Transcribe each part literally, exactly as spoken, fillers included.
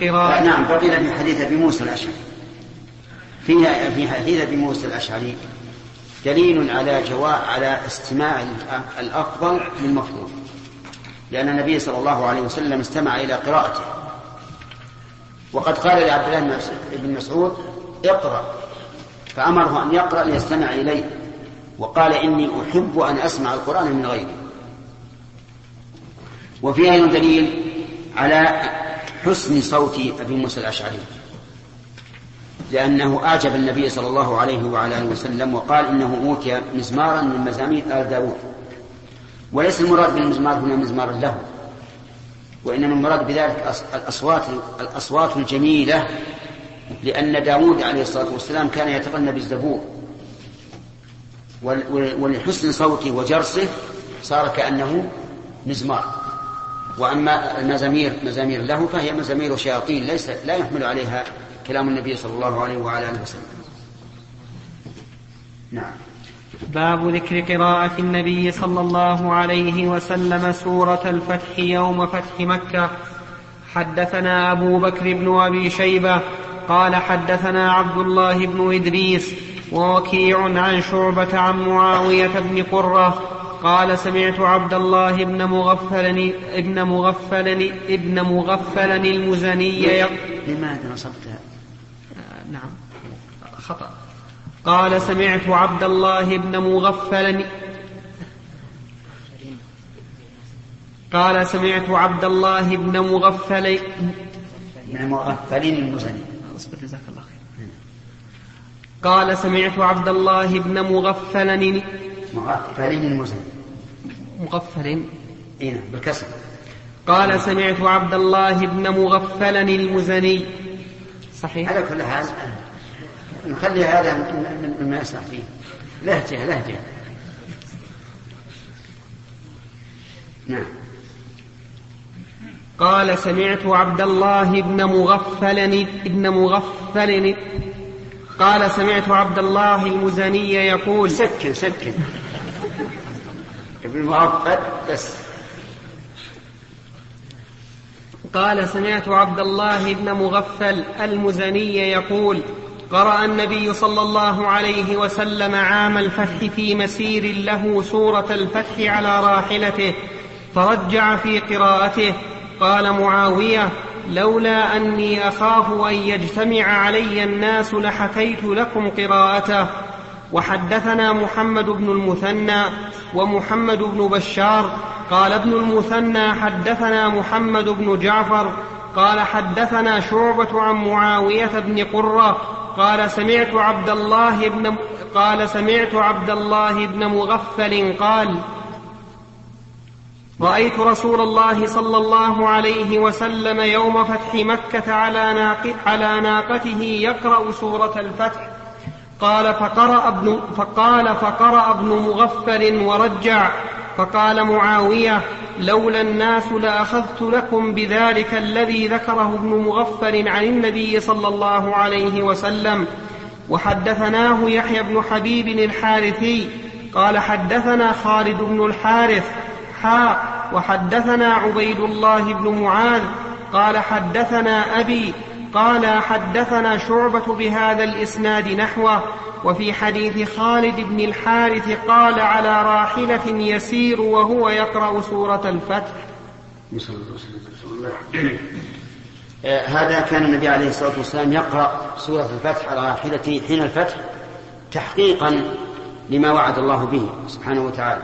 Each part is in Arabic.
قراءة. نعم، بقي في حديث أبي موسى الأشعري فيها في حديث أبي موسى الأشعري دليل على جواء على استماع الأفضل من مفضول، لأن النبي صلى الله عليه وسلم استمع إلى قراءته، وقد قال لعبد الله بن مسعود اقرأ، فأمره أن يقرأ ليستمع إليه، وقال إني أحب أن أسمع القرآن من غيري. وفيها أيضا دليل على حسن صوت أبي موسى الأشعري، لأنه أعجب النبي صلى الله عليه وعلى آله وسلم، وقال إنه أوتي مزمارا من مزامير آل داود. وليس المراد بالمزمار هنا مزمار له، وإنما المراد بذلك الأصوات, الأصوات الجميلة، لأن داود عليه الصلاة والسلام كان يتغنى بالزبور، ولحسن صوته وجرسه صار كأنه مزمار. وأما المزامير مزامير له فهي مزامير شياطين، ليس لا يحمل عليها كلام النبي صلى الله عليه وعلى آله وسلم. نعم. باب ذكر قراءة النبي صلى الله عليه وسلم سورة الفتح يوم فتح مكة. حدثنا أبو بكر بن أبي شيبة قال حدثنا عبد الله بن إدريس ووكيع عن شعبة عن معاوية بن قرة قال سمعت عبد الله بن مغفل ابن مغفل ابن مغفل المزني. لماذا نصبتها؟ آه نعم خطأ. قال سمعت عبد الله بن مغفل قال سمعت عبد الله بن مغفل من مغفلين المزني. جزاك الله خير. قال سمعت عبد الله بن مغفل مغفلين المزني مغفل إيه بالكسر. قال سمعت عبد الله بن مغفل المزني. صحيح. على كل حال نخلي هذا مما يسمع فيه لهجة لهجة. نعم. قال سمعت عبد الله بن مغفل ابن مغفل قال سمعت عبد الله المزني يقول سكن سكن ابن مغفل بس. قال سمعت عبد الله بن مغفل المزني يقول قرأ النبي صلى الله عليه وسلم عام الفتح في مسير له سورة الفتح على راحلته فرجع في قراءته. قال معاوية لولا أني أخاف أن يجتمع علي الناس لحكيت لكم قراءته. وحدثنا محمد بن المثنى ومحمد بن بشار قال ابن المثنى حدثنا محمد بن جعفر قال حدثنا شعبة عن معاوية بن قرة قال سمعت عبد الله بن قال سمعت عبد الله بن مغفل قال رأيت رسول الله صلى الله عليه وسلم يوم فتح مكة على, ناق... على ناقته يقرأ سورة الفتح. قال فقرأ ابن, فقال فقرأ ابن مغفل ورجع. فقال معاوية لولا الناس لأخذت لكم بذلك الذي ذكره ابن مغفل عن النبي صلى الله عليه وسلم. وحدثناه يحيى بن حبيب الحارثي قال حدثنا خالد بن الحارث حاء وحدثنا عبيد الله بن معاذ قال حدثنا أبي قال حدثنا شعبة بهذا الإسناد نحوه. وفي حديث خالد بن الحارث قال على راحلة يسير وهو يقرأ سورة الفتح. هذا كان النبي عليه الصلاة والسلام يقرأ سورة الفتح على راحلته حين الفتح تحقيقا لما وعد الله به سبحانه وتعالى،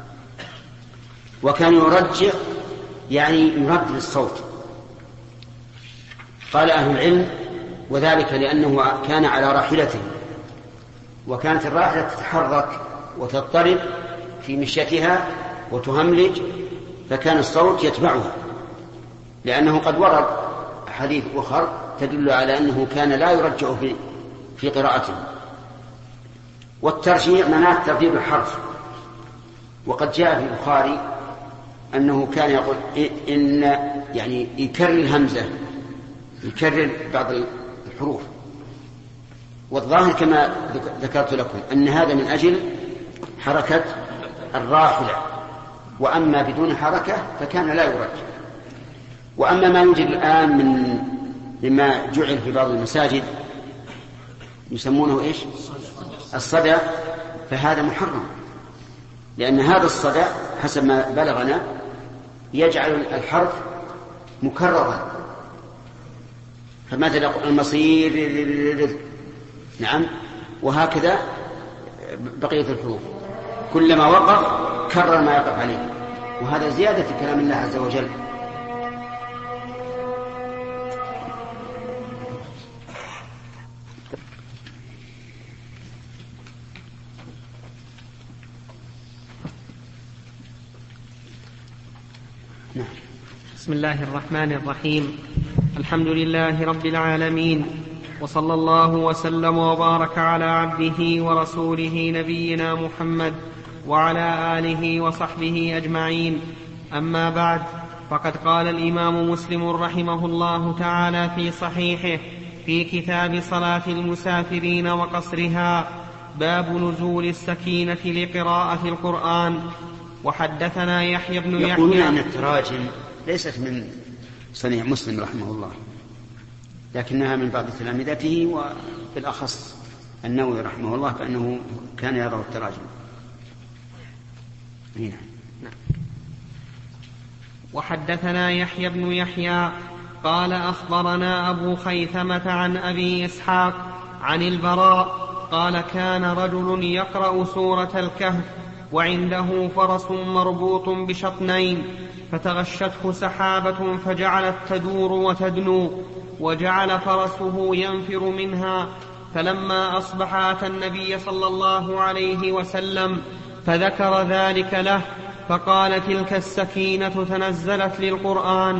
وكان يرجع يعني يردد الصوت. قال أهل العلم وذلك لأنه كان على راحلته، وكانت الراحلة تتحرك وتضطرب في مشيتها وتهملج، فكان الصوت يتبعها، لأنه قد ورد حديث أخر تدل على أنه كان لا يرجع في, في قراءته. والترجيع معناه ترتيب الحرف، وقد جاء في البخاري أنه كان يقول إن يعني يكرر الهمزة يكرر بعض الحروف، والظاهر كما ذكرت لكم أن هذا من أجل حركة الراحلة، وأما بدون حركة فكان لا يرجع. وأما ما يوجد الآن من مما جعل في بعض المساجد يسمونه إيش؟ الصدى، فهذا محرم، لأن هذا الصدى حسب ما بلغنا يجعل الحرف مكررا، فمثلا المصير نعم، وهكذا بقية الحروف كلما وقف كرر ما يقف عليه، وهذا زيادة في كلام الله عز وجل. بسم الله الرحمن الرحيم. الحمد لله رب العالمين، وصلى الله وسلم وبارك على عبده ورسوله نبينا محمد وعلى آله وصحبه أجمعين. أما بعد، فقد قال الإمام مسلم رحمه الله تعالى في صحيحه في كتاب صلاة المسافرين وقصرها: باب نزول السكينة لقراءة القرآن. وحدثنا يحيى بن يحيى. يقولون أن التراجم ليست من صنيع مسلم رحمه الله، لكنها من بعض تلامذته، وبالأخص النووي رحمه الله فإنه كان يضع التراجم. هنا. وحدثنا يحيى بن يحيى قال أخبرنا أبو خيثمة عن أبي إسحاق عن البراء قال: كان رجل يقرأ سورة الكهف وعنده فرس مربوط بشطنين، فتغشته سحابة فجعلت تدور وتدنو، وجعل فرسه ينفر منها. فلما أصبح أتى النبي صلى الله عليه وسلم فذكر ذلك له، فقال: تلك السكينة تنزلت للقرآن.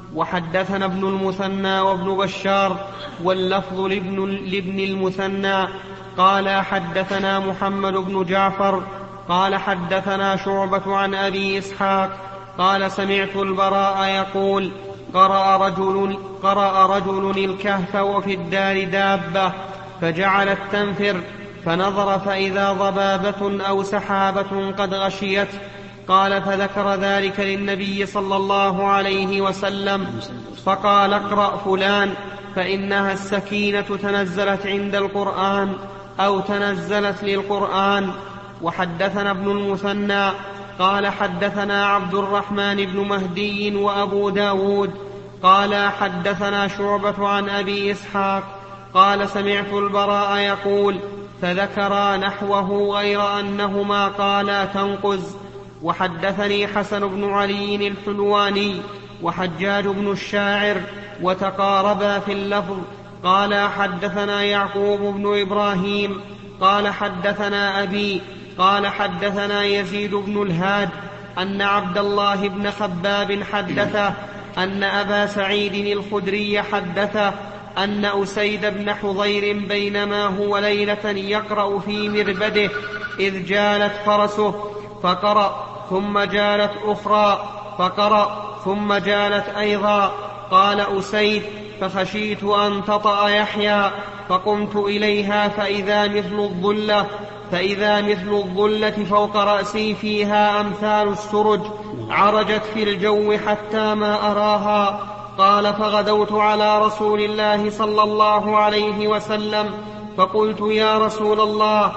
وحدثنا ابن المثنى وابن بشار واللفظ لابن, لابن المثنى قال: حدثنا محمد بن جعفر قال: حدثنا شعبة عن أبي إسحاق قال: سمعت البراء يقول: قرأ رجل, قرأ رجل الكهف وفي الدار دابة فجعلت تنفر، فنظر فإذا ضبابة أو سحابة قد غشيت. قال: فذكر ذلك للنبي صلى الله عليه وسلم، فقال: اقرأ فلان فإنها السكينة تنزلت عند القرآن أو تنزلت للقرآن. وحدثنا ابن المثنى قال: حدثنا عبد الرحمن بن مهدي وأبو داود قال: حدثنا شعبة عن أبي إسحاق قال: سمعت البراء يقول، فذكرا نحوه غير أنهما قالا تنقز. وحدثني حسن بن علي الحلواني وحجاج بن الشاعر وتقاربا في اللفظ. قال: حدثنا يعقوب بن إبراهيم قال: حدثنا أبي قال: حدثنا يزيد بن الهاد أن عبد الله بن خباب حدثه أن أبا سعيد الخدري حدثه أن أسيد بن حضير بينما هو ليلة يقرأ في مربده إذ جالت فرسه فقرأ، ثم جالت أخرى فقرأ، ثم جالت أيضا. قال أسيد: فخشيت أن تطأ يحيى، فقمت إليها فإذا مثل الظلة فإذا مثل الظلة فوق رأسي فيها أمثال السرج، عرجت في الجو حتى ما أراها. قال: فغدوت على رسول الله صلى الله عليه وسلم فقلت: يا رسول الله،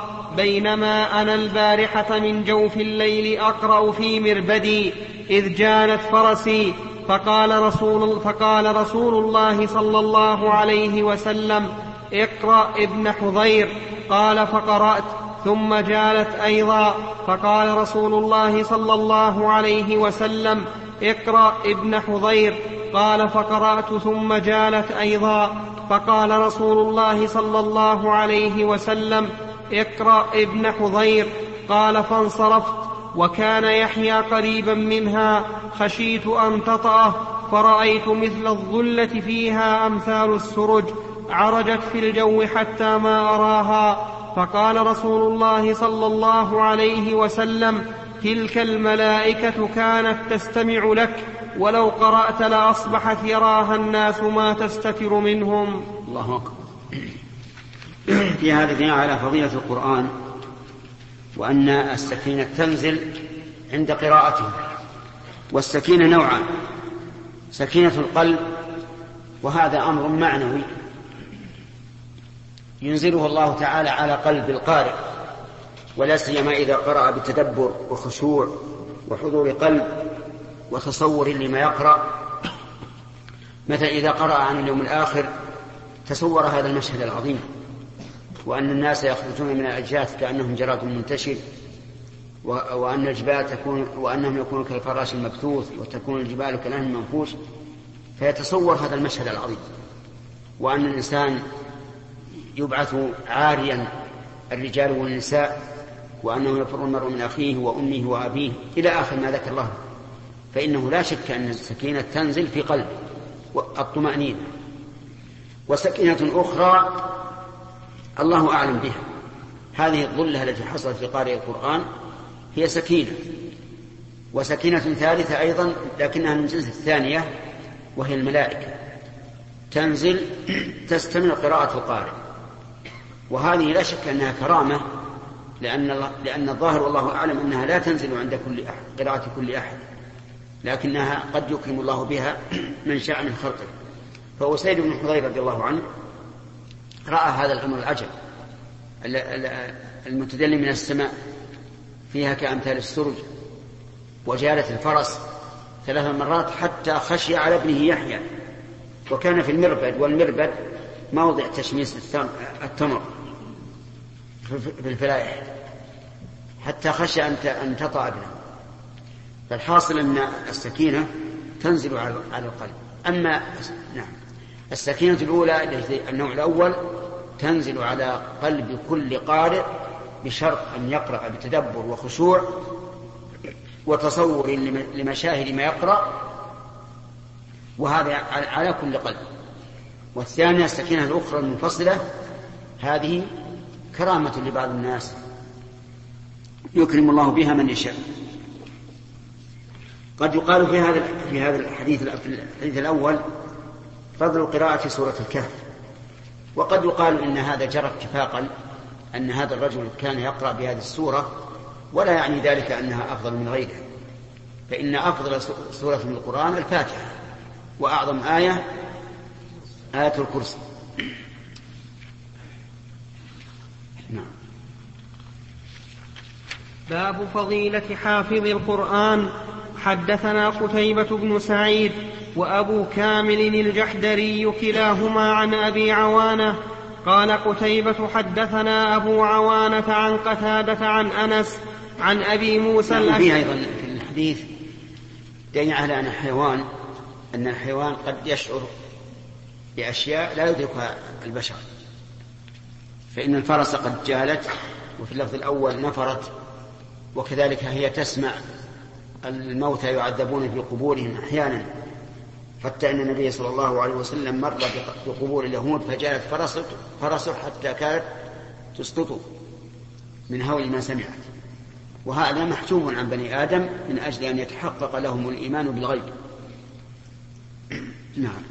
بينما أنا البارحة من جوف الليل أقرأ في مربدي إذ جانت فرسي، فقال رسول, فقال رسول الله صلى الله عليه وسلم: اقرأ ابن حضير. قال: فقرأت، ثم جالت أيضا، فقال رسول الله صلى الله عليه وسلم: اقرأ ابن حضير. قال: فقرأت، ثم جالت أيضا، فقال رسول الله صلى الله عليه وسلم: اقرأ ابن حضير. قال: فانصرفت، وكان يحيى قريبا منها، خشيت أن تطأه، فرأيت مثل الظلة فيها أمثال السرج، عرجت في الجو حتى ما أراها. فقال رسول الله صلى الله عليه وسلم: تلك الملائكة كانت تستمع لك، ولو قرأت لأصبحت يراها الناس ما تستتر منهم. الله أكبر. في هذا دليل على فضيلة القرآن، وأن السكينة تنزل عند قراءته. والسكينة نوعان: سكينة القلب وهذا أمر معنوي ينزله الله تعالى على قلب القارئ، ولا سيما إذا قرأ بتدبر وخشوع وحضور قلب وتصور لما يقرأ. مثلا إذا قرأ عن اليوم الآخر تصور هذا المشهد العظيم، وأن الناس يخرجون من الأجداث كأنهم جراد منتشر، وأن الجبال تكون وأنهم يكونون كالفراش المبثوث، وتكون الجبال كالعهن المنفوش، فيتصور هذا المشهد العظيم، وأن الإنسان يبعث عاريا الرجال والنساء، وأنه يفر المرء من أخيه وأمه وأبيه إلى آخر ما ذكر الله. فإنه لا شك أن السكينة تنزل في قلب الطمأنينة. وسكينة أخرى الله أعلم بها، هذه الظلة التي حصلت في قارئ القرآن هي سكينة. وسكينة ثالثة أيضا لكنها من جنس الثانية، وهي الملائكة تنزل تستمر قراءة القارئ، وهذه لا شك أنها كرامة، لأن, الله لأن الظاهر والله أعلم أنها لا تنزل عند كل أحد قراءة كل أحد، لكنها قد يكرم الله بها من شاء من خلقه. فأسيد بن حضير رضي الله عنه رأى هذا الأمر العجب المتدلي من السماء فيها كأمثال السرج، وجالت الفرس ثلاث مرات حتى خشي على ابنه يحيى، وكان في المربد، والمربد موضع تشميس التمر في الفلائح، حتى خشى أن تطأ ابنه. فالحاصل أن السكينة تنزل على القلب. أما نعم السكينة الأولى النوع الأول تنزل على قلب كل قارئ بشرط أن يقرأ بتدبر وخشوع وتصور لمشاهد ما يقرأ، وهذا على كل قلب. والثانية السكينة الأخرى المنفصلة، هذه كرامة لبعض الناس يكرم الله بها من يشاء. قد يقال في هذا في هذا الحديث الحديث الأول فضل قراءة سورة الكهف، وقد يقال إن هذا جرى اتفاقا أن هذا الرجل كان يقرأ بهذه السورة، ولا يعني ذلك أنها أفضل من غيرها، فإن أفضل سورة من القرآن الفاتحة، وأعظم آية آية الكرسي. نعم. باب فضيلة حافظ القرآن. حدثنا قتيبة بن سعيد وأبو كامل الجحدري كلاهما عن أبي عوانة قال قتيبة حدثنا أبو عوانة عن قتادة عن أنس عن أبي موسى الأشعري. فيه أيضا في الحديث دليل على أن الحيوان أن الحيوان قد يشعر بأشياء لا يدركها البشر، فإن الفرس قد جالت، وفي اللفظ الأول نفرت، وكذلك هي تسمع الموتى يعذبون في قبورهم أحيانا، حتى أن النبي صلى الله عليه وسلم مر بقبور اليهود فجالت فرسه, فرسه حتى كانت تسقط من هول ما سمعت. وهذا محجوب عن بني آدم من أجل أن يتحقق لهم الإيمان بالغيب. نعم.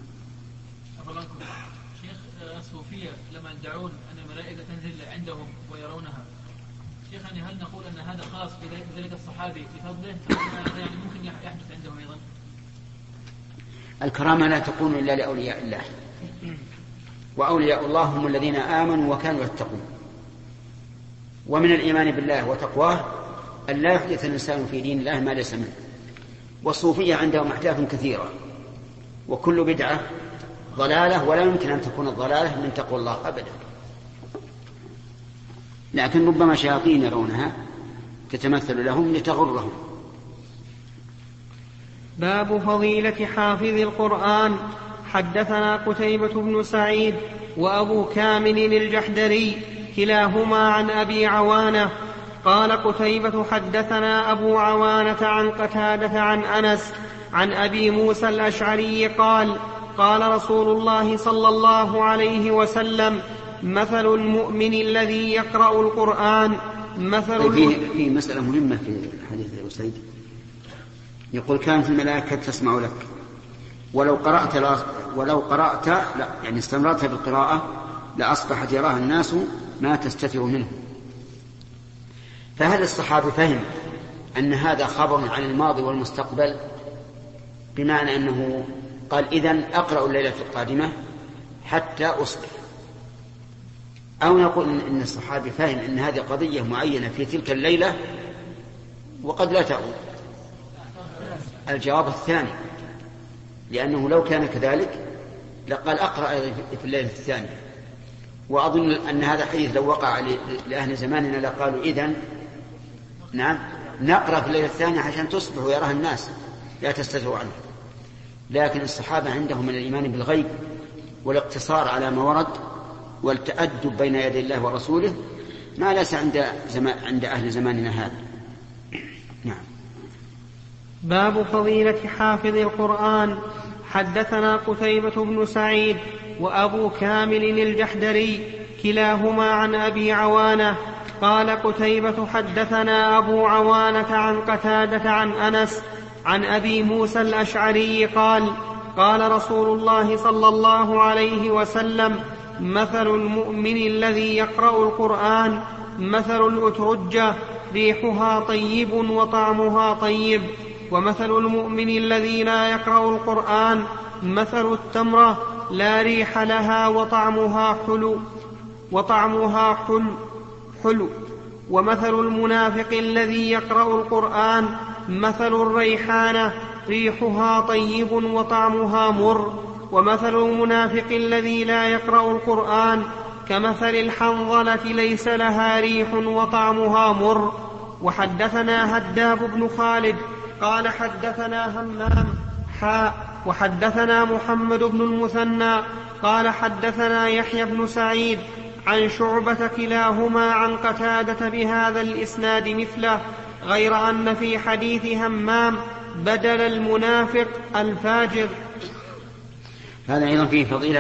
شيخ الصوفية لما يدعون أن الملائكة تنزل عندهم ويرونها، شيخ يعني هل نقول أن هذا خاص بذلك الصحابي بفضله، فهذا يعني ممكن يحدث عندهم أيضا؟ الكرامة لا تكون إلا لأولياء الله، وأولياء الله هم الذين آمنوا وكانوا يتقون. ومن الإيمان بالله وتقواه أن لا يحدث الإنسان في دين الله ما ليس منه. والصوفية عندهم أحداث كثيرة، وكل بدعة ضلالة، ولا يمكن أن تكون الضلالة من تقوى الله أبدا، لكن ربما شياطين يرونها تتمثل لهم لتغرهم. باب فضيلة حافظ القرآن. حدثنا قتيبة بن سعيد وأبو كامل الجحدري كلاهما عن أبي عوانة قال قتيبة حدثنا أبو عوانة عن قتادة عن أنس عن أبي موسى الأشعري قال قال رسول الله صلى الله عليه وسلم مثل المؤمن الذي يقرأ القرآن مثل في, في مسألة مهمة في حديث أسيد، يقول كانت الملائكة تسمع لك ولو قرأت لا ولو قرأت لا يعني استمرت بالقراءة لأصبحت يراها الناس ما تستتر منه. فهل الصحابي فهم أن هذا خبر عن الماضي والمستقبل، بمعنى أنه قال إذن أقرأ الليلة القادمة حتى أصبح. أو نقول إن الصحابي فاهم أن هذه قضية معينة في تلك الليلة وقد لا تعود. الجواب الثاني، لأنه لو كان كذلك لقال أقرأ في الليلة الثانية. وأظن أن هذا حديث لو وقع لأهل زماننا لقالوا إذن نعم نقرأ في الليلة الثانية عشان تصبح ويراها الناس لا تستتروا عنه. لكن الصحابة عندهم من الإيمان بالغيب والاقتصار على ما ورد والتأدب بين يدي الله ورسوله ما ليس عند, زمان عند أهل زماننا هذا. نعم. باب فضيلة حافظ القرآن. حدثنا قتيبة بن سعيد وأبو كامل الجحدري كلاهما عن أبي عوانة قال قتيبة حدثنا أبو عوانة عن قتادة عن أنس عن أبي موسى الأشعري قال قال رسول الله صلى الله عليه وسلم مثل المؤمن الذي يقرأ القرآن مثل الأترجة ريحها طيب وطعمها طيب، ومثل المؤمن الذي لا يقرأ القرآن مثل التمرة لا ريح لها وطعمها حلو وطعمها حلو حلو ومثل المنافق الذي يقرأ القرآن مثل الريحانة ريحها طيب وطعمها مر، ومثل المنافق الذي لا يقرأ القرآن كمثل الحنظلة ليس لها ريح وطعمها مر. وحدثنا هداب بن خالد قال حدثنا همام حاء وحدثنا محمد بن المثنى قال حدثنا يحيى بن سعيد عن شعبة كلاهما عن قتادة بهذا الإسناد مثله، غير أن في حديث همام بدل المنافق الفاجر. هذا أيضا فيه فضيلة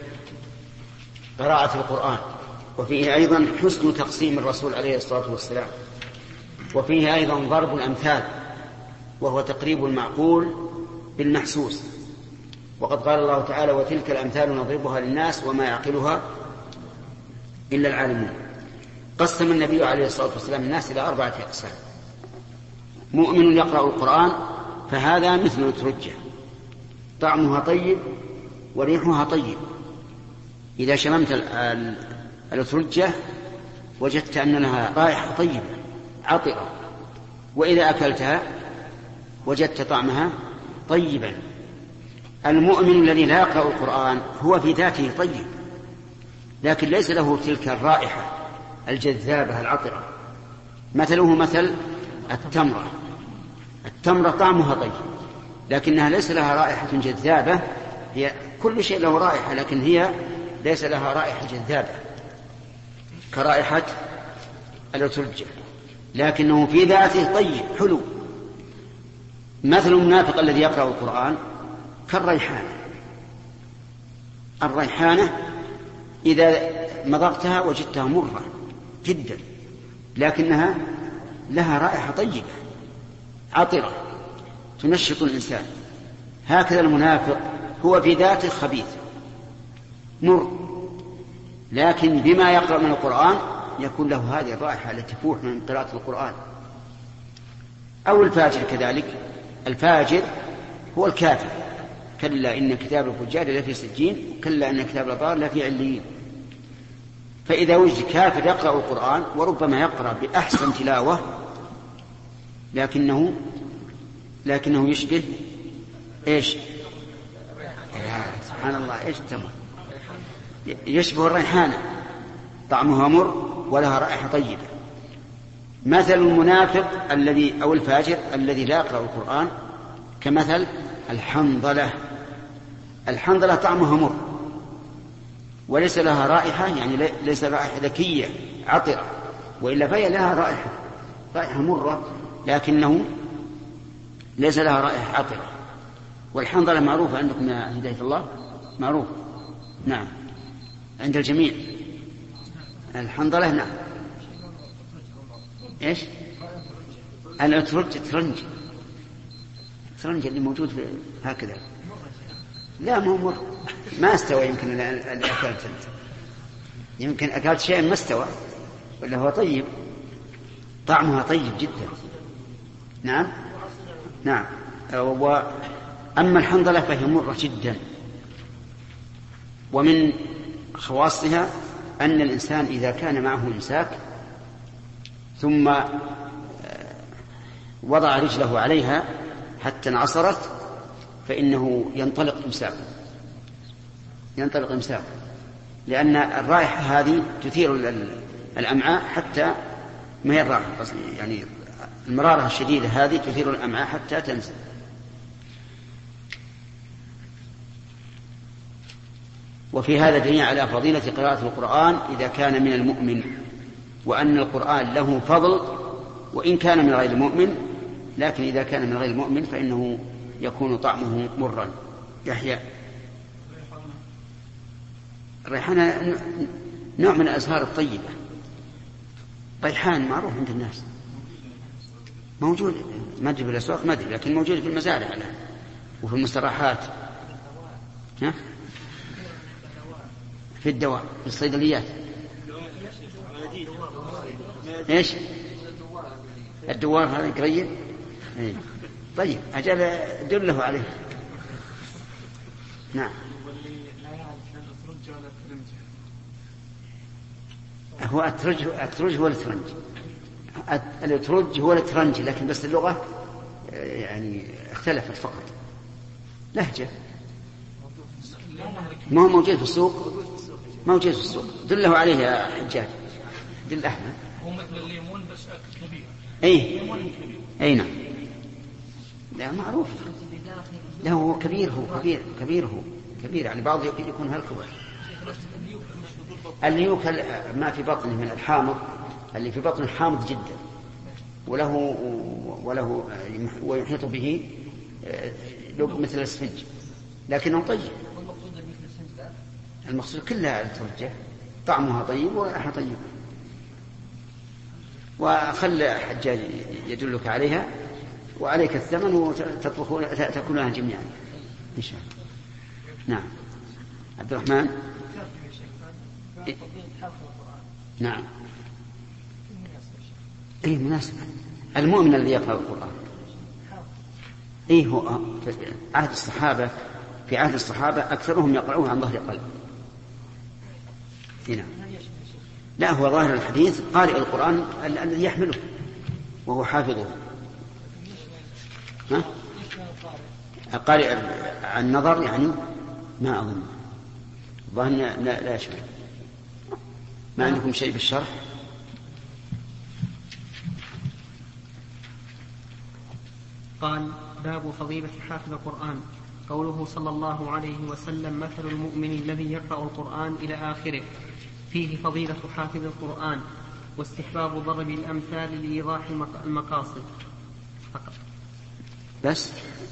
قراءة القرآن، وفيه أيضا حسن تقسيم الرسول عليه الصلاة والسلام، وفيه أيضا ضرب الأمثال وهو تقريب المعقول بالمحسوس. وقد قال الله تعالى وتلك الأمثال نضربها للناس وما يعقلها إلا العالمون. قسم النبي عليه الصلاة والسلام الناس إلى أربعة أقسام: مؤمن يقرأ القرآن فهذا مثل الأترجة طعمها طيب وريحها طيب. إذا شممت الأترجة وجدت أن لها رائحة طيبة عطرة، وإذا أكلتها وجدت طعمها طيبا. المؤمن الذي لا يقرأ القرآن هو في ذاته طيب، لكن ليس له تلك الرائحة الجذابة العطرة. مثله مثل التمرة. التمرة طعمها طيب لكنها ليس لها رائحة جذابة. هي كل شيء له رائحة لكن هي ليس لها رائحة جذابة كرائحة الأترجة، لكنه في ذاته طيب حلو. مثل المنافق الذي يقرأ القرآن كالريحانة. الريحانة إذا مضغتها وجدتها مرة جدا لكنها لها رائحة طيبة عطرة تنشط الإنسان. هكذا المنافق هو في ذاته خبيث مر، لكن بما يقرأ من القرآن يكون له هذه الرائحة التي تفوح من قراءة القرآن. أو الفاجر كذلك. الفاجر هو الكافر. كلا إن كتاب الفجار لفي سجين كلا إن كتاب الأبرار لفي عليين. فإذا وجد كافر يقرأ القرآن وربما يقرأ بأحسن تلاوة لكنه لكنه يشبه إيش؟ سبحان الله إيش التمر؟ يشبه الريحانة طعمها مر ولها رائحة طيبة. مثل المنافق الذي أو الفاجر الذي لا يقرأ القرآن كمثل الحنظلة. الحنظلة طعمها مر وليس لها رائحة، يعني ليس رائحة ذكية عطرة، وإلا فهي لها رائحة رائحة مرة لكنه ليس لها رائحة عطرة. والحنظلة معروفة عندكم يا هداية الله؟ معروف نعم عند الجميع. الحنظلة نعم إيش؟ الأترج ترنج ترنج اللي موجود في هكذا. لا ما هو مر ما استوى. يمكن اللي أكلت يمكن أكلت شيء ما استوى ولا هو طيب طعمها طيب جدا. نعم نعم. أما الحنظلة فهي مرة جدا، ومن خواصها أن الإنسان إذا كان معه إمساك ثم وضع رجله عليها حتى انعصرت فإنه ينطلق إمساكه ينطلق إمساكه لأن الرائحة هذه تثير الأمعاء حتى ما هي الرائحة يعني المرارة الشديدة هذه تثير الأمعاء حتى تنزل. وفي هذا دليل على فضيلة قراءة القرآن إذا كان من المؤمن، وأن القرآن له فضل وإن كان من غير المؤمن، لكن إذا كان من غير المؤمن فإنه يكون طعمه مرا. يحيى الريحانة نوع من الأزهار الطيبة، ريحان معروف عند الناس، موجود ما أدري في الأسواق ما أدري، لكن موجود في المزارع وفي المستراحات، ها؟ في الدواء في الصيدليات. ايش الدوار هذا قريب؟ ايه. طيب أجل دله عليه. نعم. هو أترج أترج هو الترنج، الأترج هو الترنج، لكن بس اللغة يعني اختلفت فقط، لهجة. ما هو موجود في السوق، موجود في السوق. دله عليه يا حجاج، دل أحمد. هو مثل الليمون بس كبير. أي أي نعم. لا معروف، لا هو كبير، هو كبير كبير هو كبير يعني بعض يكون هالكبر. الليوك ما في بطنه من الحامض، اللي في بطنه حامض جدا، وله وله ويحيط به مثل الاسفنج، لكنه طيب. المقصود كلها الترجة طعمها طيب وريحها طيب. وخل حجاج يدلك عليها وعليك الثمن وتطبخون تأكلونها جميعا إن شاء الله. نعم. عبد الرحمن. إيه؟ نعم. اي مناسبة. المؤمن الذي يقرأ القرآن اي هو عهد الصحابة، في عهد الصحابة أكثرهم يقرؤون عن ظهر قلب. هنا لا هو ظاهر الحديث قارئ القرآن الذي يحمله وهو حافظه. ها؟ قارئ عن نظر يعني ما أظن ظاهر لا, لا يشمل. ما عندكم شيء بالشرح؟ قال باب فضيلة حافظ القرآن. قوله صلى الله عليه وسلم مثل المؤمن الذي يقرأ القرآن إلى آخره، فيه فضيلة حافظ القرآن واستحباب ضرب الأمثال لإيضاح المقاصد فقط. بس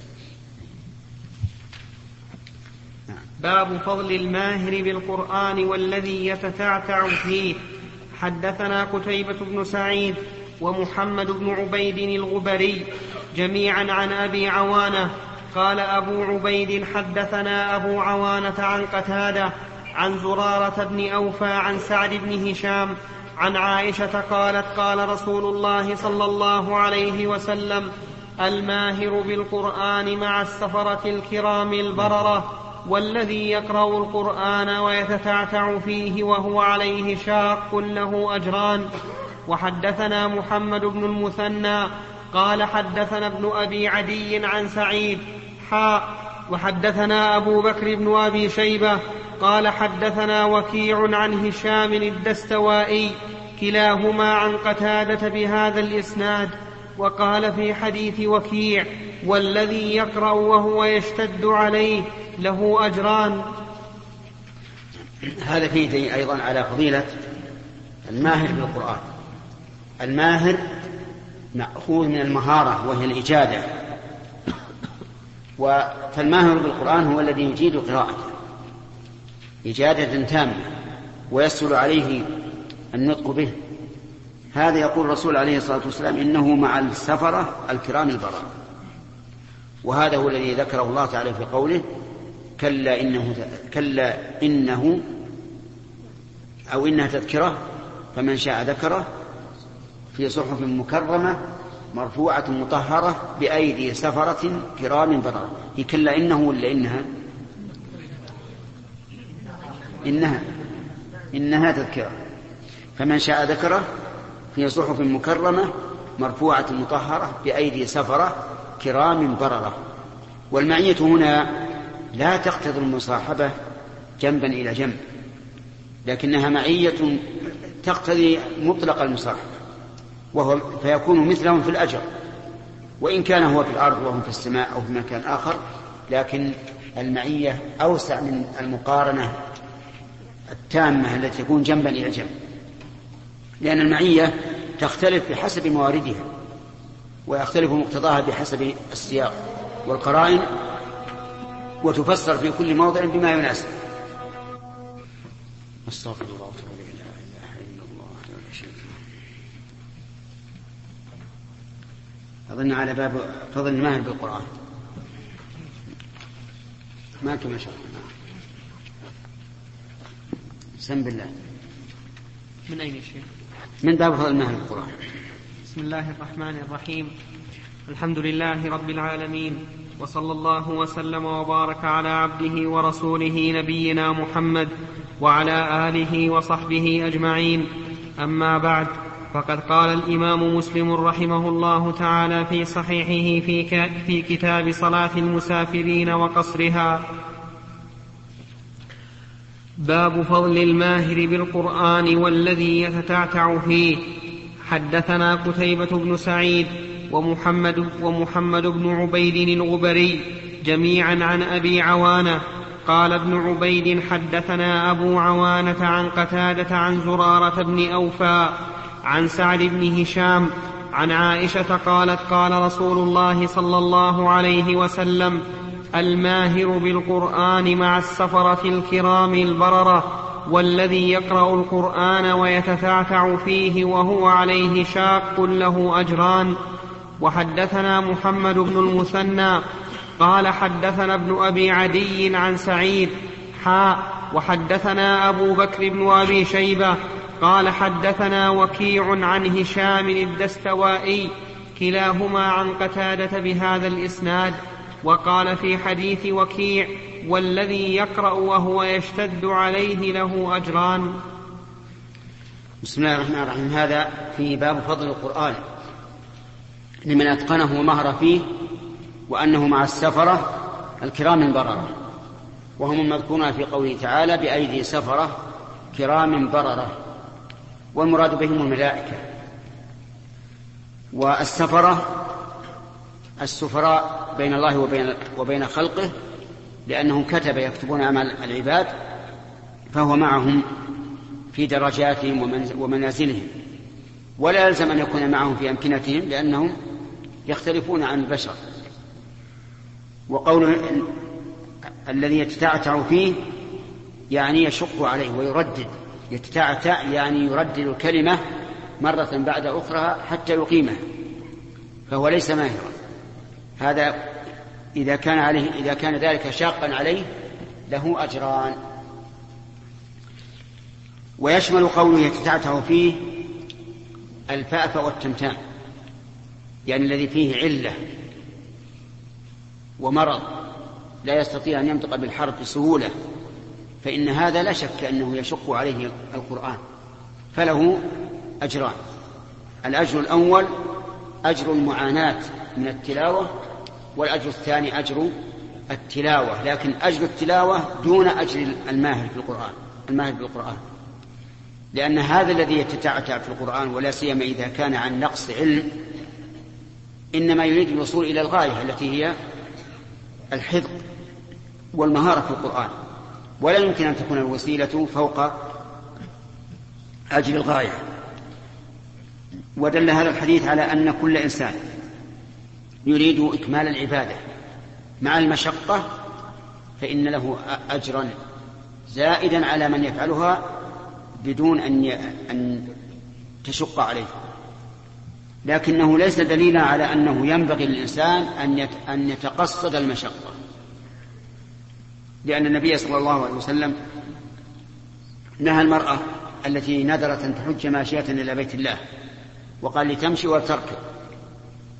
باب فضل الماهر بالقرآن والذي يتتعتع فيه. حدثنا قتيبة بن سعيد ومحمد بن عبيد الغبري جميعا عن أبي عوانة قال أبو عبيد حدثنا أبو عوانة عن قتادة عن زرارة بن أوفى عن سعد بن هشام عن عائشة قالت قال رسول الله صلى الله عليه وسلم الماهر بالقرآن مع السفرة الكرام البررة والذي يقرأ القرآن ويتتعتع فيه وهو عليه شاق له أجران. وحدثنا محمد بن المثنى قال حدثنا ابن أبي عدي عن سعيد حاء وحدثنا أبو بكر بن أبي شيبة قال حدثنا وكيع عن هشام الدستوائي كلاهما عن قتادة بهذا الإسناد. وقال في حديث وكيع والذي يقرأ وهو يشتد عليه له أجران. هذا فيه أيضا على فضيلة الماهر بالقرآن. الماهر مأخوذ من المهارة وهي الإجادة، فالماهر بالقرآن هو الذي يجيد قراءته إجادة تامة ويسهل عليه النطق به. هذا يقول الرسول عليه الصلاة والسلام إنه مع السفرة الكرام البررة، وهذا هو الذي ذكره الله تعالى في قوله كلا إنه, كلا إنه أو إنها تذكرة فمن شاء ذكره في صحف مكرمة مرفوعة مطهرة بأيدي سفرة كرام بررة. هي كلا إنه ولا إنها إنها إنها تذكرة. فمن شاء ذكره في صحف مكرمة مرفوعة مطهرة بأيدي سفرة كرام بررة. والمعية هنا لا تقتضي المصاحبة جنبا إلى جنب، لكنها معية تقتضي مطلق المصاحبة، وهو فيكون مثلهم في الأجر، وإن كان هو في الأرض وهم في السماء أو في مكان آخر، لكن المعية أوسع من المقارنة التامة التي تكون جنبا إلى جنب، لأن المعية تختلف بحسب مواردها، ويختلف مقتضاها بحسب السياق والقرائن، وتفسر في كل موضع بما يناسب. استغفر الله لا اله الا الله ولا شريك له. اظن على باب فضل الماهر بالقران ما كما شاء الله. سم بالله. من اين الشيخ؟ من باب فضل الماهر بالقران. بسم الله الرحمن الرحيم. الحمد لله رب العالمين، وصلى الله وسلم وبارك على عبده ورسوله نبينا محمد وعلى آله وصحبه أجمعين. أما بعد، فقد قال الإمام مسلم رحمه الله تعالى في صحيحه في, في كتاب صلاة المسافرين وقصرها: باب فضل الماهر بالقرآن والذي يتتعتع فيه. حدثنا قتيبة بن سعيد ومحمد, ومحمد بن عبيد الغبري جميعا عن أبي عوانة قال ابن عبيد: حدثنا أبو عوانة عن قتادة عن زرارة بن أوفى عن سعد بن هشام عن عائشة قالت: قال رسول الله صلى الله عليه وسلم: الماهر بالقرآن مع السفرة الكرام البررة، والذي يقرأ القرآن ويتتعتع فيه وهو عليه شاق له أجران. وحدثنا محمد بن المثنى قال حدثنا ابن أبي عدي عن سعيد حاء وحدثنا أبو بكر بن أبي شيبة قال حدثنا وكيع عن هشام الدستوائي كلاهما عن قتادة بهذا الإسناد. وقال في حديث وكيع: والذي يقرأ وهو يشتد عليه له أجران. بسم الله الرحمن الرحيم. هذا في باب فضل القرآن لمن أتقنه ومهر فيه، وأنه مع السفرة الكرام البررة، وهم المذكورون في قوله تعالى: بأيدي سفرة كرام بررة، والمراد بهم الملائكة. والسفرة السفراء بين الله وبين, وبين خلقه، لأنهم كتب يكتبون أعمال العباد، فهو معهم في درجاتهم ومنازلهم، ولا يلزم أن يكون معهم في أمكنتهم، لأنهم يختلفون عن البشر. وقوله الذي يتتعتع فيه يعني يشق عليه ويردد. يتتعتع يعني يردد الكلمة مرة بعد أخرى حتى يقيمها، فهو ليس ماهرا. هذا إذا كان عليه إذا كان ذلك شاقا عليه له أجران. ويشمل قوله يتتعتع فيه الفأف والتمتام، يعني الذي فيه علة ومرض لا يستطيع أن ينطق بالحرف بسهولة، فإن هذا لا شك أنه يشق عليه القرآن، فله أجران. الأجر الأول أجر المعاناة من التلاوة، والأجر الثاني أجر التلاوة، لكن أجر التلاوة دون أجر الماهر في القرآن الماهر بالقرآن، لأن هذا الذي يتتعتع في القرآن، ولا سيما إذا كان عن نقص علم، إنما يريد الوصول إلى الغاية التي هي الحفظ والمهارة في القرآن، ولا يمكن أن تكون الوسيلة فوق أجل الغاية. ودل هذا الحديث على أن كل إنسان يريد إكمال العبادة مع المشقة فإن له أجرا زائدا على من يفعلها بدون أن تشق عليه، لكنه ليس دليلا على أنه ينبغي للإنسان أن يتقصد المشقة، لأن النبي صلى الله عليه وسلم نهى المرأة التي نذرت أن تحج ماشية إلى بيت الله، وقال لتمشي وتركب،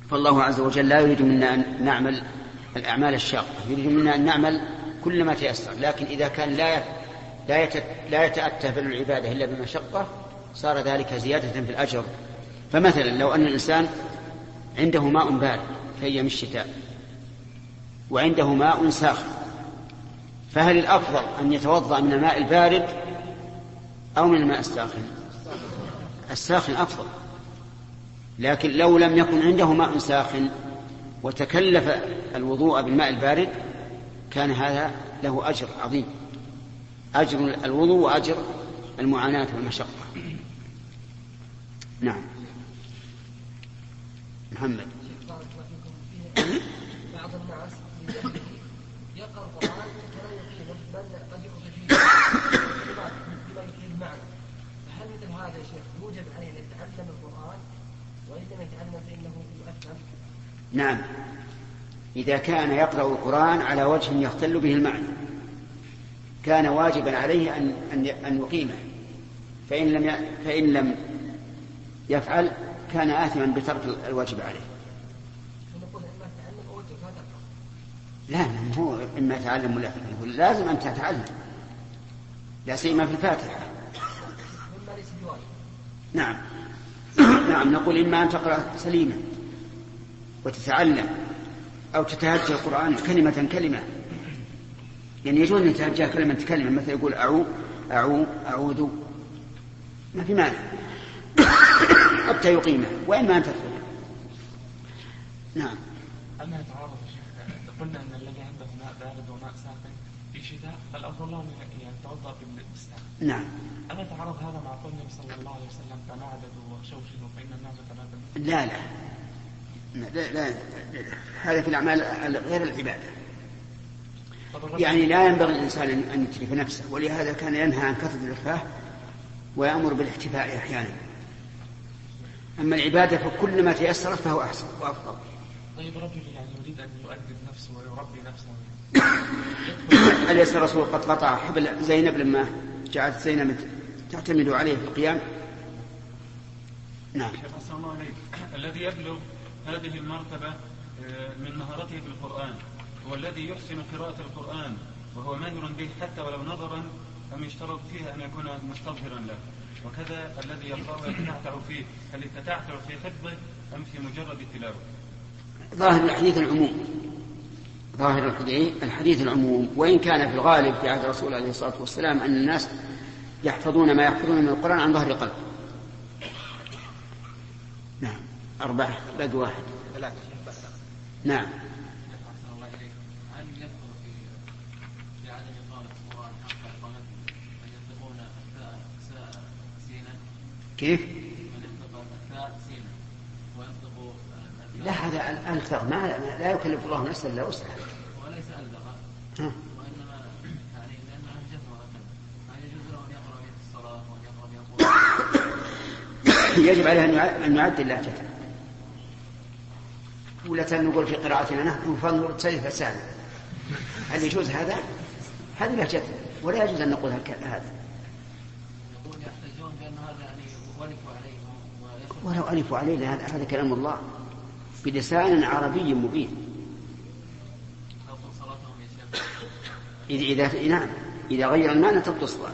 فالله عز وجل لا يريد منا أن نعمل الأعمال الشاقة، يريد منا أن نعمل كل ما تيسر، لكن إذا كان لا لا يتأتى فعل العبادة إلا بمشقة صار ذلك زيادة في الأجر. فمثلا لو أن الإنسان عنده ماء بارد في أيام الشتاء وعنده ماء ساخن، فهل الأفضل أن يتوضأ من الماء البارد أو من الماء الساخن؟ الساخن أفضل. لكن لو لم يكن عنده ماء ساخن وتكلف الوضوء بالماء البارد كان هذا له أجر عظيم، أجر الوضوء وأجر المعاناة والمشقة. نعم. محمد. بعض الناس يقرأ القرآن ولا يقيمه بل قد يخرج فيه بما يفيد المعنى، فهل مثل هذا يا شيخ يوجب عليه أن يتعلم القرآن وإن لم يتعلم فإنه يؤثم؟ نعم، إذا كان يقرأ القرآن على وجه يختل به المعنى كان واجبا عليه أن أن يقيمه، فإن لم فإن لم يفعل كان آثما بترك الواجب عليه. لا هو إما تعلم ولا يقول لازم أن تتعلم، لا سيما في الفاتحة. نعم نعم نقول إما أن تقرأ سليما وتتعلم أو تتهجى القرآن كلمة كلمة، يعني يجوز أن يتهجى كلمة كلمة، مثل يقول أعو أعو أعوذ ما في مانع حتى يقيمه، وإما أن تترك. نعم. أما يتعارض يا شيخ، قلنا أن الذي عنده ماء بارد وماء ساخن في شتاء فالأفضل له أن يتوضأ بالمستحب. نعم. أما يتعارض هذا مع قول النبي صلى الله عليه وسلم تناعدوا وشوشوا فإن الناس تنادوا؟ لا لا لا, لا, لا. هذا في الأعمال غير العبادة، يعني لا ينبغي الإنسان أن يتلف نفسه، ولهذا كان ينهى عن كثرة الإلفاف ويأمر بالاحتفاء أحيانا. أما العبادة فكل ما تيسرت فهو أحسن وأفضل. طيب رجل يعني يريد أن يؤدب نفسه ويربي نفسه، أليس الرسول قد قطع حبل زينب لما جعلت زينب تعتمد عليه في القيام؟ نعم. شيخ الله عليك، الذي يبلغ هذه المرتبة من مهارته في القرآن هو الذي يحسن قراءة القرآن وهو ماهر به حتى ولو نظرا أم يشترط فيها أن يكون مستظهرا له، وكذا الذي يقرأ ويتتعتع فيه، هل يتتعتع في حفظه أم في مجرد التلاوة؟ ظاهر الحديث العموم، ظاهر الحديث العموم، وإن كان في الغالب في عهد الرسول عليه الصلاة والسلام أن الناس يحفظون ما يحفظون من القرآن عن ظهر قلب. نعم. أربعة بقى واحد. نعم. كيف؟ لا هذا الألفظ ما لا يكلف الله نفسا إلا وسعها. وليس ألفظ وإنما يعني لأنها جفوة، يعني يجوز له أن يقرأ في الصلاة وأن يقرأ يقول يجب عليه أن يعدل لهجته، ولا نقول في قراءتنا نحن فانظر سيف سالم، هل يجوز هذا؟ هذه لهجتنا ولا يجوز أن نقول هذا. ولو ألفوا عليه هذا كلام الله بلسان عربي مبين. إذا إذا نعم إذا غير المعنى تبطل الصلاة.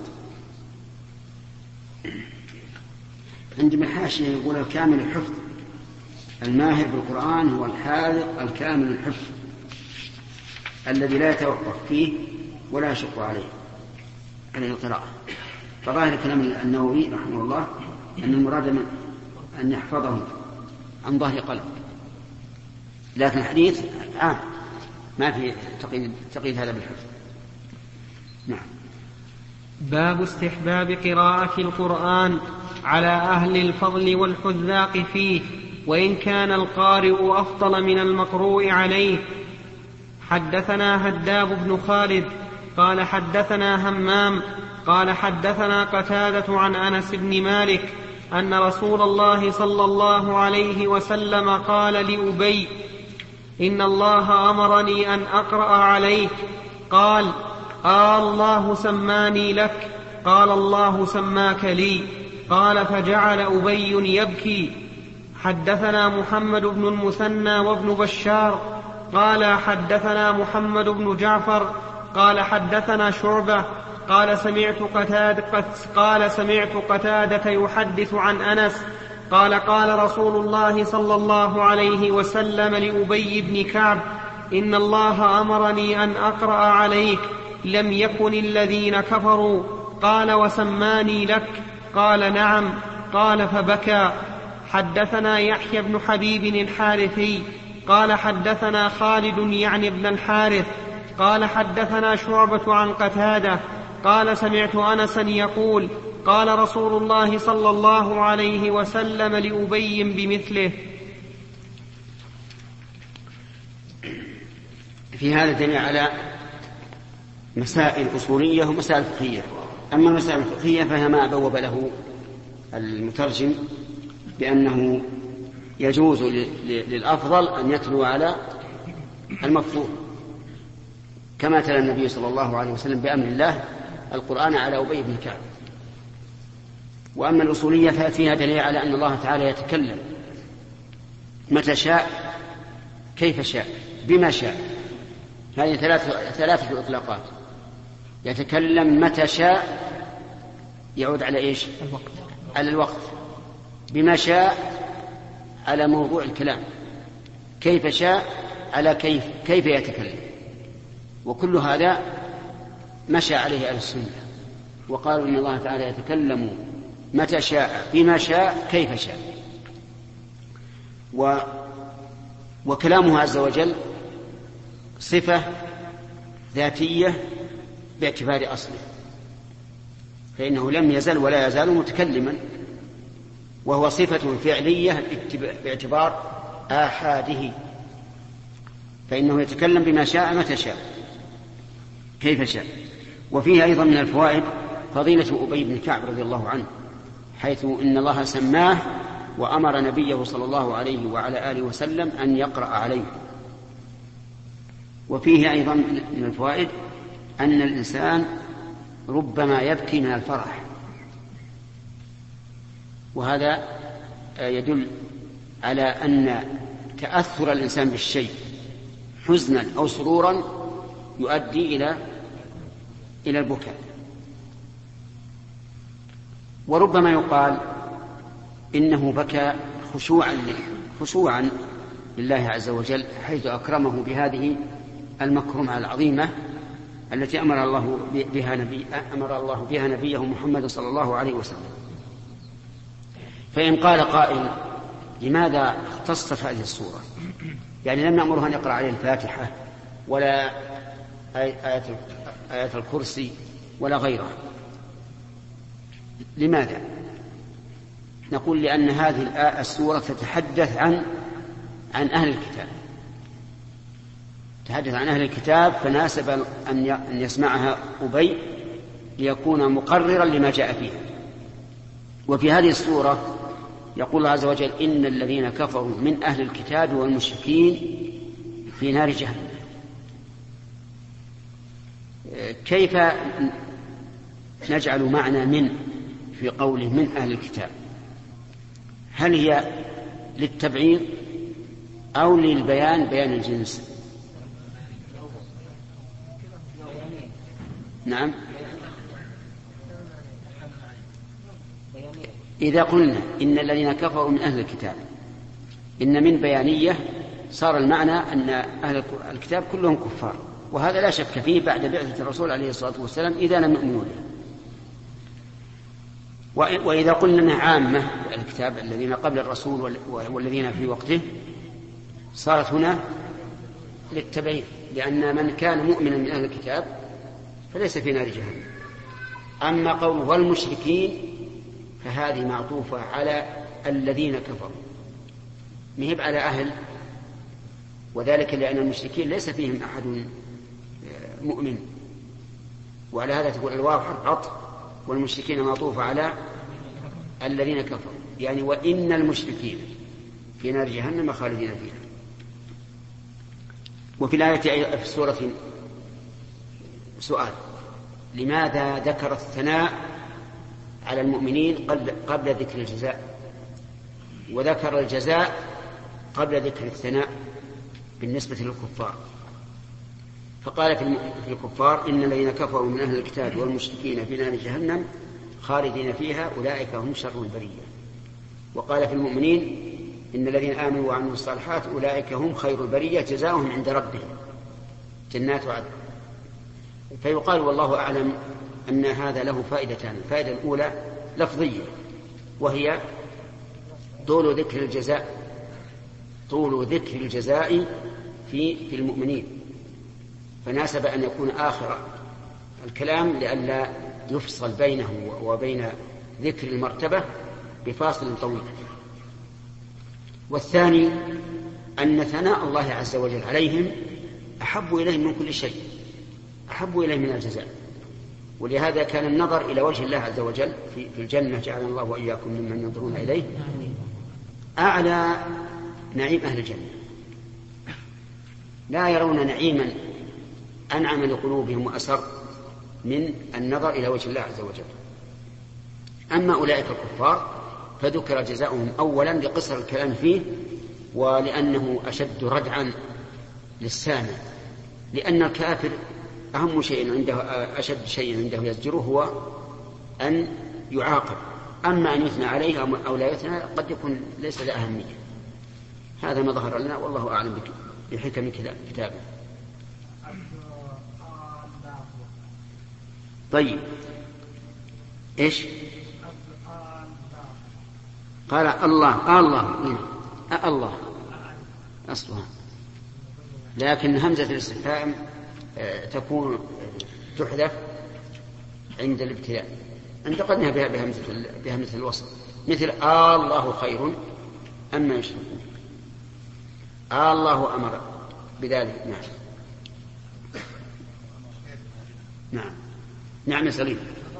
عندما الحاشية يقول الكامل الحفظ، الماهر بالقرآن هو الحاذق الكامل الحفظ الذي لا يتوقف فيه ولا يشق عليه على القراءة. فظاهر كلام النووي رحمه الله أن المراد من أن يحفظه عن ظهر قلب، لكن الحديث عام ما في تقييد, تقييد هذا بالحفظ. نعم. باب استحباب قراءة القرآن على أهل الفضل والحذاق فيه، وإن كان القارئ أفضل من المقروء عليه. حدثنا هداب بن خالد قال حدثنا همام قال حدثنا قتادة عن أنس بن مالك أن رسول الله صلى الله عليه وسلم قال لأبي: إن الله أمرني أن أقرأ عليك. قال: آه الله سماني لك. قال: الله سماك لي. قال: فجعل أبي يبكي حدثنا محمد بن المثنى وابن بشار قال حدثنا محمد بن جعفر قال حدثنا شعبة قال سمعت قتادة قال سمعت قتادة يحدث عن أنس قال قال رسول الله صلى الله عليه وسلم لأبي بن كعب إن الله أمرني أن أقرأ عليك لم يكن الذين كفروا قال وسماني لك قال نعم قال فبكى. حدثنا يحيى بن حبيب الحارثي قال حدثنا خالد يعني ابن الحارث قال حدثنا شعبة عن قتادة قال سمعت أنسا يقول قال رسول الله صلى الله عليه وسلم لأبي بمثله. في هذا دليل على مسائل أصولية ومسائل فقهية. أما المسائل الفقهية فهي ما بوب له المترجم بأنه يجوز للأفضل أن يتلو على المفروض كما تلا النبي صلى الله عليه وسلم بأمر الله القرآن على أبي بن كعب. وأما الأصولية ففيها دليل على أن الله تعالى يتكلم متى شاء كيف شاء بما شاء. هذه ثلاثة, ثلاثة إطلاقات. يتكلم متى شاء يعود على إيش؟ الوقت. على الوقت. بما شاء على موضوع الكلام. كيف شاء على كيف كيف يتكلم. وكل هذا مشى عليه أهل السنة وقالوا إن الله تعالى يتكلم متى شاء بما شاء كيف شاء. و وكلامه عز وجل صفة ذاتية باعتبار أصله، فإنه لم يزل ولا يزال متكلما، وهو صفة فعلية باعتبار آحاده، فإنه يتكلم بما شاء متى شاء كيف شاء. وفيه أيضا من الفوائد فضيلة أبي بن كعب رضي الله عنه، حيث إن الله سماه وأمر نبيه صلى الله عليه وعلى آله وسلم أن يقرأ عليه. وفيه أيضا من الفوائد أن الإنسان ربما يبكي من الفرح، وهذا يدل على أن تأثر الإنسان بالشيء حزنا أو سرورا يؤدي إلى إلى البكاء. وربما يقال إنه بكى خشوعا خشوعا لله عز وجل، حيث أكرمه بهذه المكرمة العظيمة التي أمر الله بها نبي أمر الله بها نبيه محمد صلى الله عليه وسلم. فإن قال قائل لماذا اختصت هذه السورة؟ يعني لم نأمره أن يقرأ عليه الفاتحة ولا آية آية الكرسي ولا غيرها، لماذا؟ نقول لأن هذه السورة تتحدث عن عن أهل الكتاب، تتحدث عن أهل الكتاب، فناسب أن يسمعها أبي ليكون مقررا لما جاء فيها. وفي هذه السورة يقول الله عز وجل إن الذين كفروا من أهل الكتاب والمشركين في نار جهنم. كيف نجعل معنى من في قوله من أهل الكتاب؟ هل هي للتبعيض أو للبيان بيان الجنس؟ نعم، إذا قلنا إن الذين كفروا من أهل الكتاب إن من بيانية صار المعنى أن أهل الكتاب كلهم كفار، وهذا لا شك فيه بعد بعثة الرسول عليه الصلاة والسلام إذا لم يؤمنوا به. وإذا قلنا أنها عامة الكتاب الذين قبل الرسول والذين في وقته صارت هنا للتبعيض، لأن من كان مؤمنا من أهل الكتاب فليس في نار جهنم. أما قول والمشركين فهذه معطوفة على الذين كفروا، مهب على أهل، وذلك لأن المشركين ليس فيهم أحد مؤمن، وعلى هذا تقول الواو حرف عطف، والمشركين معطوفة على الذين كفروا، يعني وإن المشركين في نار جهنم خالدين فيها. وفي الآية في السورة سؤال: لماذا ذكر الثناء على المؤمنين قبل ذكر الجزاء؟ وذكر الجزاء قبل ذكر الثناء بالنسبة للكفار، فقال في الكفار إن الذين كفروا من أهل الكتاب والمشركين في نار جهنم خالدين فيها أولئك هم شر البرية. وقال في المؤمنين إن الذين آمنوا وعملوا الصالحات أولئك هم خير البرية جزاؤهم عند ربهم جنات عدن. فيقال والله أعلم أن هذا له فائدتان. الفائدة الأولى لفظية وهي طول ذكر الجزاء طول ذكر الجزاء في في المؤمنين، فناسب أن يكون آخر الكلام لئلا يفصل بينه وبين ذكر المرتبة بفاصل طويل. والثاني أن ثناء الله عز وجل عليهم أحب إليه من كل شيء، أحب إليه من الجزاء، ولهذا كان النظر إلى وجه الله عز وجل في الجنة جعلنا الله وإياكم ممن ينظرون إليه أعلى نعيم أهل الجنة. لا يرون نعيما أنعم لقلوبهم وأسر من النظر إلى وجه الله عز وجل. أما أولئك الكفار فذكر جزاؤهم أولا لقصر الكلام فيه ولأنه أشد ردعا للسامع، لأن الكافر أهم شيء عنده أشد شيء عنده يزجره هو أن يعاقب، أما أن يثنى عليه أو لا يثنى قد يكون ليس له أهمية. هذا ما ظهر لنا والله أعلم بحكم كتابه. طيب إيش قال الله الله الله أصلها، لكن همزة الاستفهام تكون تحذف عند الابتلاء، انتقدنا بها بهمزة, بهمزة الوصل، مثل آه الله خير أما يشركون، آه الله أمر بذلك. نعم نعم نعم سليم.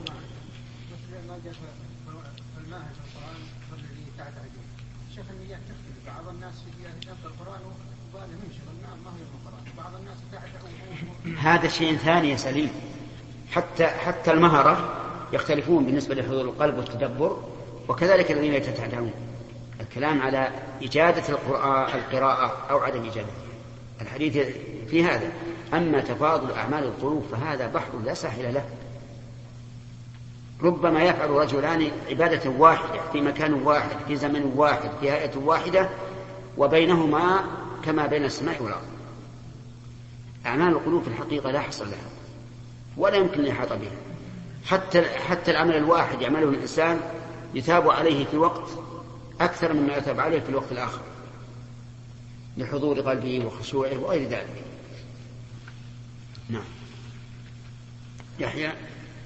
شيخ النيات تختلف، بعض الناس يقرأ القرآن وبعضهم ينشر النار ما هو القرآن، بعض الناس هذا شيء ثاني يا سليم. حتى حتى المهرة يختلفون بالنسبة لحضور القلب والتدبر، وكذلك الذين يتتعلمون. الكلام على إجادة القراءة القراءة أو عدم إجادتها، الحديث في هذا. أما تفاضل أعمال القلوب فهذا بحر لا ساحل له. ربما يفعل رجلان عبادة واحدة في مكان واحد في زمن واحد في هيئة واحدة وبينهما كما بين السماء والأرض. أعمال القلوب في الحقيقة لا حصر لها ولا يمكن الإحاطة بها. حتى حتى العمل الواحد يعمله الإنسان يثاب عليه في وقت أكثر مما يثاب عليه في الوقت الآخر لحضور قلبه وخشوعه وغير ذلك. نعم يحيى.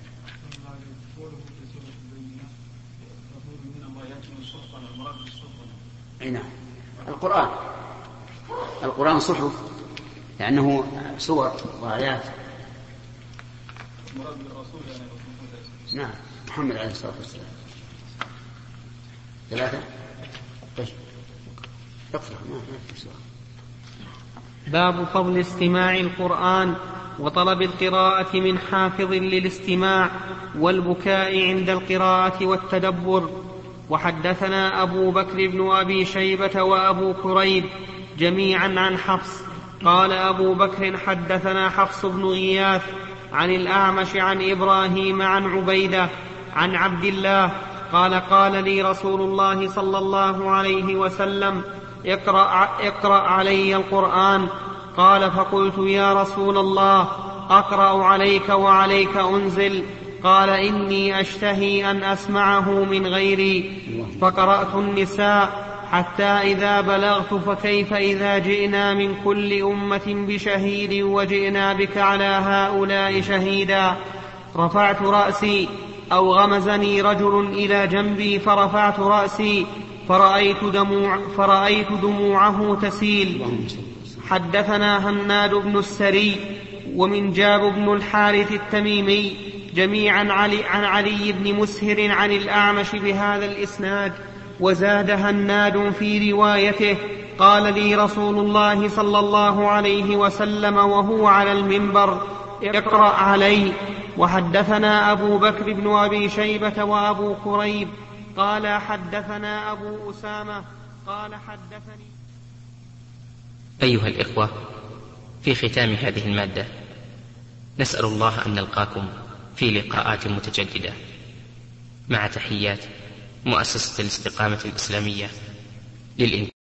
أي نعم. القرآن القرآن صحف لأنه سور وآيات. نعم محمد عليه الصلاة والسلام. ثلاثة. طيب اقرأ. باب فضل استماع القرآن وطلب القراءة من حافظ للاستماع والبكاء عند القراءة والتدبر. وحدثنا أبو بكر بن أبي شيبة وأبو كريب جميعا عن حفص قال أبو بكر حدثنا حفص بن غياث عن الأعمش عن إبراهيم عن عبيدة عن عبد الله قال قال لي رسول الله صلى الله عليه وسلم اقرأ, اقرأ علي القرآن. قال فقلت يا رسول الله أقرأ عليك وعليك أنزل؟ قال إني أشتهي أن أسمعه من غيري. فقرأت النساء حتى إذا بلغت فكيف إذا جئنا من كل أمة بشهيد وجئنا بك على هؤلاء شهيدا. رفعت رأسي أو غمزني رجل إلى جنبي فرفعت رأسي فرأيت, دموع فرأيت دموعه تسيل. حدثنا هناد بن السري ومنجاب بن الحارث التميمي جميعا علي عن علي بن مسهر عن الأعمش بهذا الإسناد. وزاد هناد في روايته قال لي رسول الله صلى الله عليه وسلم وهو على المنبر اقرأ علي. وحدثنا أبو بكر بن أبي شيبة وأبو كريب قال حدثنا أبو أسامة قال حدثني. أيها الإخوة، في ختام هذه المادة نسأل الله أن نلقاكم في لقاءات متجددة، مع تحيات مؤسسة الاستقامة الإسلامية للإنتاج.